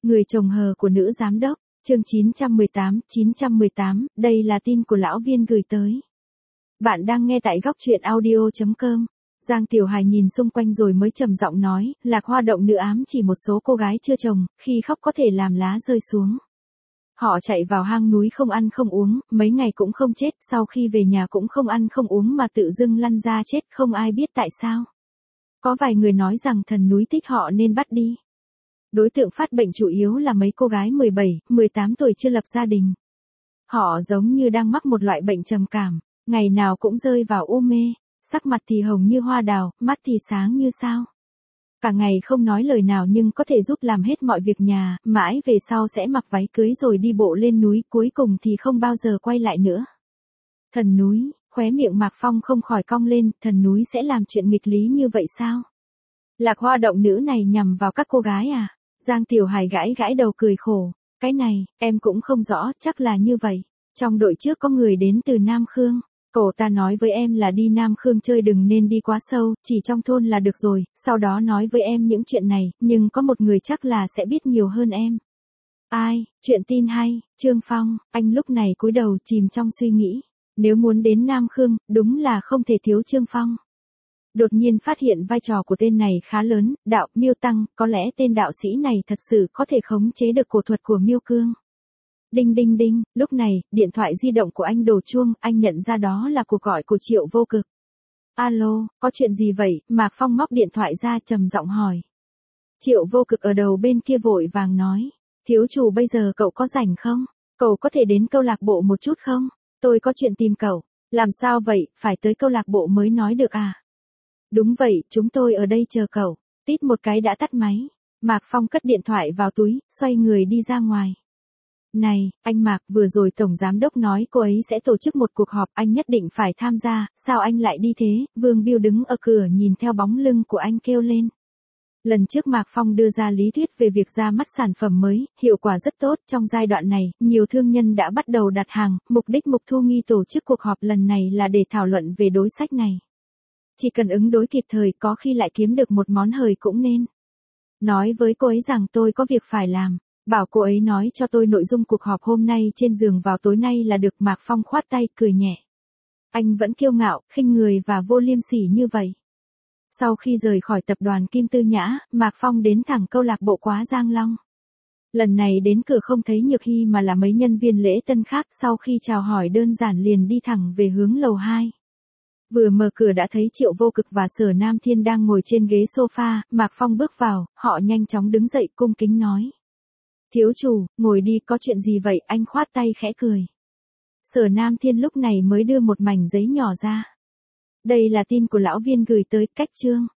Người chồng hờ của nữ giám đốc, chương 918, đây là tin của lão Viên gửi tới. Bạn đang nghe tại góc truyện audio.com. Giang Tiểu Hải nhìn xung quanh rồi mới trầm giọng nói, Lạc Hoa động nữ ám chỉ một số cô gái chưa chồng, khi khóc có thể làm lá rơi xuống. Họ chạy vào hang núi không ăn không uống, mấy ngày cũng không chết, sau khi về nhà cũng không ăn không uống mà tự dưng lăn ra chết, không ai biết tại sao. Có vài người nói rằng thần núi thích họ nên bắt đi. Đối tượng phát bệnh chủ yếu là mấy cô gái 17, 18 tuổi chưa lập gia đình. Họ giống như đang mắc một loại bệnh trầm cảm, ngày nào cũng rơi vào u mê, sắc mặt thì hồng như hoa đào, mắt thì sáng như sao. Cả ngày không nói lời nào nhưng có thể giúp làm hết mọi việc nhà, mãi về sau sẽ mặc váy cưới rồi đi bộ lên núi, cuối cùng thì không bao giờ quay lại nữa. Thần núi, khóe miệng Mạc Phong không khỏi cong lên, thần núi sẽ làm chuyện nghịch lý như vậy sao? Lạc Hoa động nữ này nhằm vào các cô gái à? Giang Tiểu Hải gãi gãi đầu cười khổ, cái này, em cũng không rõ, chắc là như vậy. Trong đội trước có người đến từ Nam Khương, cậu ta nói với em là đi Nam Khương chơi đừng nên đi quá sâu, chỉ trong thôn là được rồi, sau đó nói với em những chuyện này, nhưng có một người chắc là sẽ biết nhiều hơn em. Ai, chuyện tin hay, Trương Phong, anh lúc này cúi đầu chìm trong suy nghĩ, nếu muốn đến Nam Khương, đúng là không thể thiếu Trương Phong. Đột nhiên phát hiện vai trò của tên này khá lớn, đạo Miêu Tăng, có lẽ tên đạo sĩ này thật sự có thể khống chế được cổ thuật của Miêu Cương. Đinh đinh đinh, lúc này, điện thoại di động của anh đổ chuông, anh nhận ra đó là cuộc gọi của Triệu Vô Cực. Alo, có chuyện gì vậy? Mạc Phong móc điện thoại ra trầm giọng hỏi. Triệu Vô Cực ở đầu bên kia vội vàng nói, thiếu chủ bây giờ cậu có rảnh không? Cậu có thể đến câu lạc bộ một chút không? Tôi có chuyện tìm cậu. Làm sao vậy, phải tới câu lạc bộ mới nói được à? Đúng vậy, chúng tôi ở đây chờ cậu. Tít một cái đã tắt máy. Mạc Phong cất điện thoại vào túi, xoay người đi ra ngoài. Này, anh Mạc, vừa rồi Tổng Giám Đốc nói cô ấy sẽ tổ chức một cuộc họp, anh nhất định phải tham gia, sao anh lại đi thế? Vương Biêu đứng ở cửa nhìn theo bóng lưng của anh kêu lên. Lần trước Mạc Phong đưa ra lý thuyết về việc ra mắt sản phẩm mới, hiệu quả rất tốt, trong giai đoạn này, nhiều thương nhân đã bắt đầu đặt hàng, mục đích Mục Thu Nghi tổ chức cuộc họp lần này là để thảo luận về đối sách này. Chỉ cần ứng đối kịp thời có khi lại kiếm được một món hời cũng nên. Nói với cô ấy rằng tôi có việc phải làm. Bảo cô ấy nói cho tôi nội dung cuộc họp hôm nay trên giường vào tối nay là được. Mạc Phong khoát tay cười nhẹ. Anh vẫn kiêu ngạo, khinh người và vô liêm sỉ như vậy. Sau khi rời khỏi tập đoàn Kim Tư Nhã, Mạc Phong đến thẳng câu lạc bộ Quá Giang Long. Lần này đến cửa không thấy Nhược Hy mà là mấy nhân viên lễ tân khác, sau khi chào hỏi đơn giản liền đi thẳng về hướng lầu 2. Vừa mở cửa đã thấy Triệu Vô Cực và Sở Nam Thiên đang ngồi trên ghế sofa, Mạc Phong bước vào, họ nhanh chóng đứng dậy cung kính nói. Thiếu chủ, ngồi đi, có chuyện gì vậy? Anh khoát tay khẽ cười. Sở Nam Thiên lúc này mới đưa một mảnh giấy nhỏ ra. Đây là tin của lão Viên gửi tới, cách chương.